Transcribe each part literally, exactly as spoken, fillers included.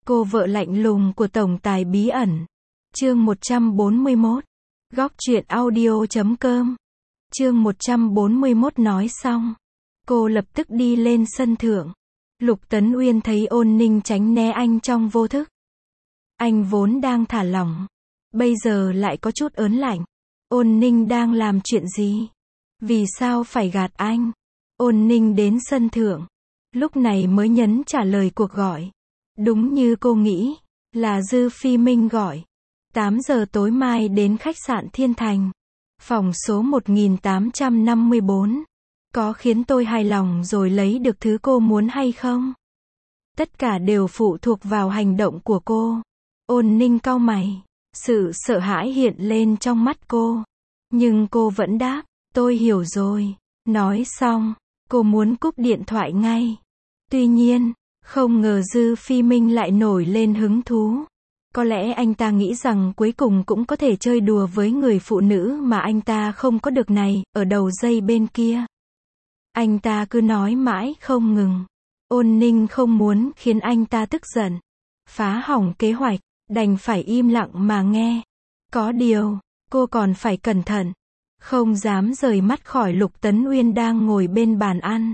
Cô vợ lạnh lùng của tổng tài bí ẩn. Chương một trăm bốn mươi mốt. Góc truyện audio chấm com. Chương một trăm bốn mươi mốt nói xong. Cô lập tức đi lên sân thượng. Lục Tấn Uyên thấy Ôn Ninh tránh né anh trong vô thức. Anh vốn đang thả lỏng. Bây giờ lại có chút ớn lạnh. Ôn Ninh đang làm chuyện gì? Vì sao phải gạt anh? Ôn Ninh đến sân thượng. Lúc này mới nhấn trả lời cuộc gọi. Đúng như cô nghĩ, là Dư Phi Minh gọi. tám giờ tối mai đến khách sạn Thiên Thành. Phòng số một nghìn tám trăm năm mươi bốn. Có khiến tôi hài lòng rồi lấy được thứ cô muốn hay không? Tất cả đều phụ thuộc vào hành động của cô. Ôn Ninh cau mày. Sự sợ hãi hiện lên trong mắt cô. Nhưng cô vẫn đáp, tôi hiểu rồi. Nói xong, cô muốn cúp điện thoại ngay. Tuy nhiên, không ngờ Dư Phi Minh lại nổi lên hứng thú. Có lẽ anh ta nghĩ rằng cuối cùng cũng có thể chơi đùa với người phụ nữ mà anh ta không có được này, ở đầu dây bên kia. Anh ta cứ nói mãi không ngừng. Ôn Ninh không muốn khiến anh ta tức giận, phá hỏng kế hoạch, đành phải im lặng mà nghe. Có điều, cô còn phải cẩn thận, không dám rời mắt khỏi Lục Tấn Uyên đang ngồi bên bàn ăn.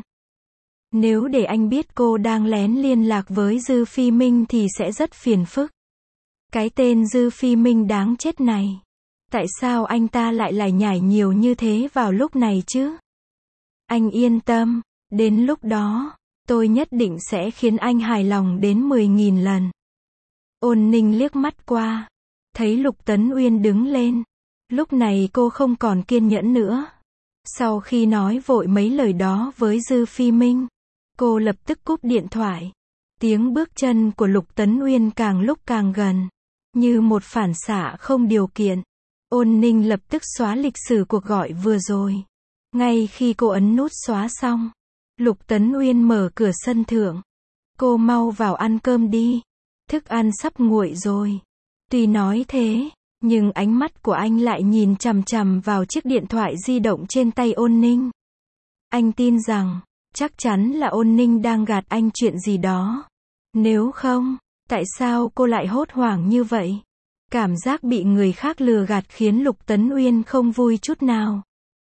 Nếu để anh biết cô đang lén liên lạc với Dư Phi Minh thì sẽ rất phiền phức. Cái tên Dư Phi Minh đáng chết này. Tại sao anh ta lại lải nhải nhiều như thế vào lúc này chứ? Anh yên tâm, đến lúc đó, tôi nhất định sẽ khiến anh hài lòng đến mười nghìn lần. Ôn Ninh liếc mắt qua, thấy Lục Tấn Uyên đứng lên. Lúc này cô không còn kiên nhẫn nữa. Sau khi nói vội mấy lời đó với Dư Phi Minh, cô lập tức cúp điện thoại. Tiếng bước chân của Lục Tấn Uyên càng lúc càng gần. Như một phản xạ không điều kiện. Ôn Ninh lập tức xóa lịch sử cuộc gọi vừa rồi. Ngay khi cô ấn nút xóa xong, Lục Tấn Uyên mở cửa sân thượng. Cô mau vào ăn cơm đi. Thức ăn sắp nguội rồi. Tuy nói thế, nhưng ánh mắt của anh lại nhìn chằm chằm vào chiếc điện thoại di động trên tay Ôn Ninh. Anh tin rằng, chắc chắn là Ôn Ninh đang gạt anh chuyện gì đó. Nếu không, tại sao cô lại hốt hoảng như vậy? Cảm giác bị người khác lừa gạt khiến Lục Tấn Uyên không vui chút nào.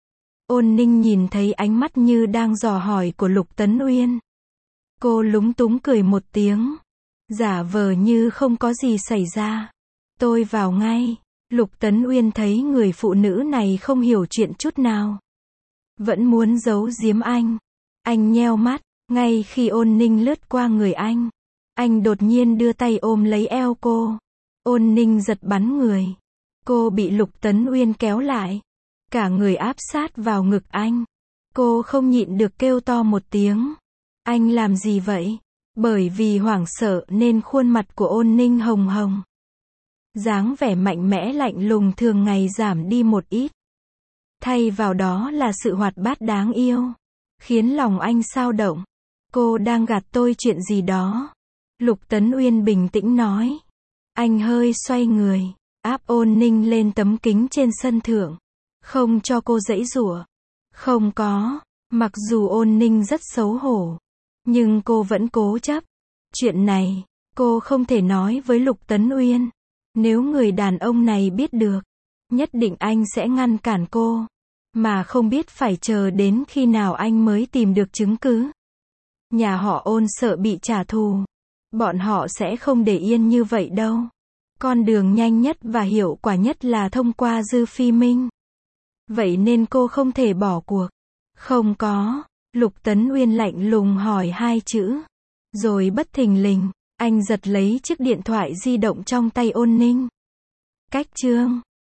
Ôn Ninh nhìn thấy ánh mắt như đang dò hỏi của Lục Tấn Uyên. Cô lúng túng cười một tiếng. Giả vờ như không có gì xảy ra. Tôi vào ngay. Lục Tấn Uyên thấy người phụ nữ này không hiểu chuyện chút nào. Vẫn muốn giấu giếm anh. Anh nheo mắt, ngay khi Ôn Ninh lướt qua người anh. Anh đột nhiên đưa tay ôm lấy eo cô. Ôn Ninh giật bắn người. Cô bị Lục Tấn Uyên kéo lại. Cả người áp sát vào ngực anh. Cô không nhịn được kêu to một tiếng. Anh làm gì vậy? Bởi vì hoảng sợ nên khuôn mặt của Ôn Ninh hồng hồng. Dáng vẻ mạnh mẽ lạnh lùng thường ngày giảm đi một ít. Thay vào đó là sự hoạt bát đáng yêu. Khiến lòng anh xao động. Cô đang gạt tôi chuyện gì đó. Lục Tấn Uyên bình tĩnh nói. Anh hơi xoay người, áp Ôn Ninh lên tấm kính trên sân thượng. Không cho cô giãy giụa. Không có. Mặc dù Ôn Ninh rất xấu hổ, nhưng cô vẫn cố chấp. Chuyện này, cô không thể nói với Lục Tấn Uyên. Nếu người đàn ông này biết được, nhất định anh sẽ ngăn cản cô. Mà không biết phải chờ đến khi nào anh mới tìm được chứng cứ. Nhà họ Ôn sợ bị trả thù. Bọn họ sẽ không để yên như vậy đâu. Con đường nhanh nhất và hiệu quả nhất là thông qua Dư Phi Minh. Vậy nên cô không thể bỏ cuộc. Không có. Lục Tấn Uyên lạnh lùng hỏi hai chữ. Rồi bất thình lình, anh giật lấy chiếc điện thoại di động trong tay Ôn Ninh. Cách chương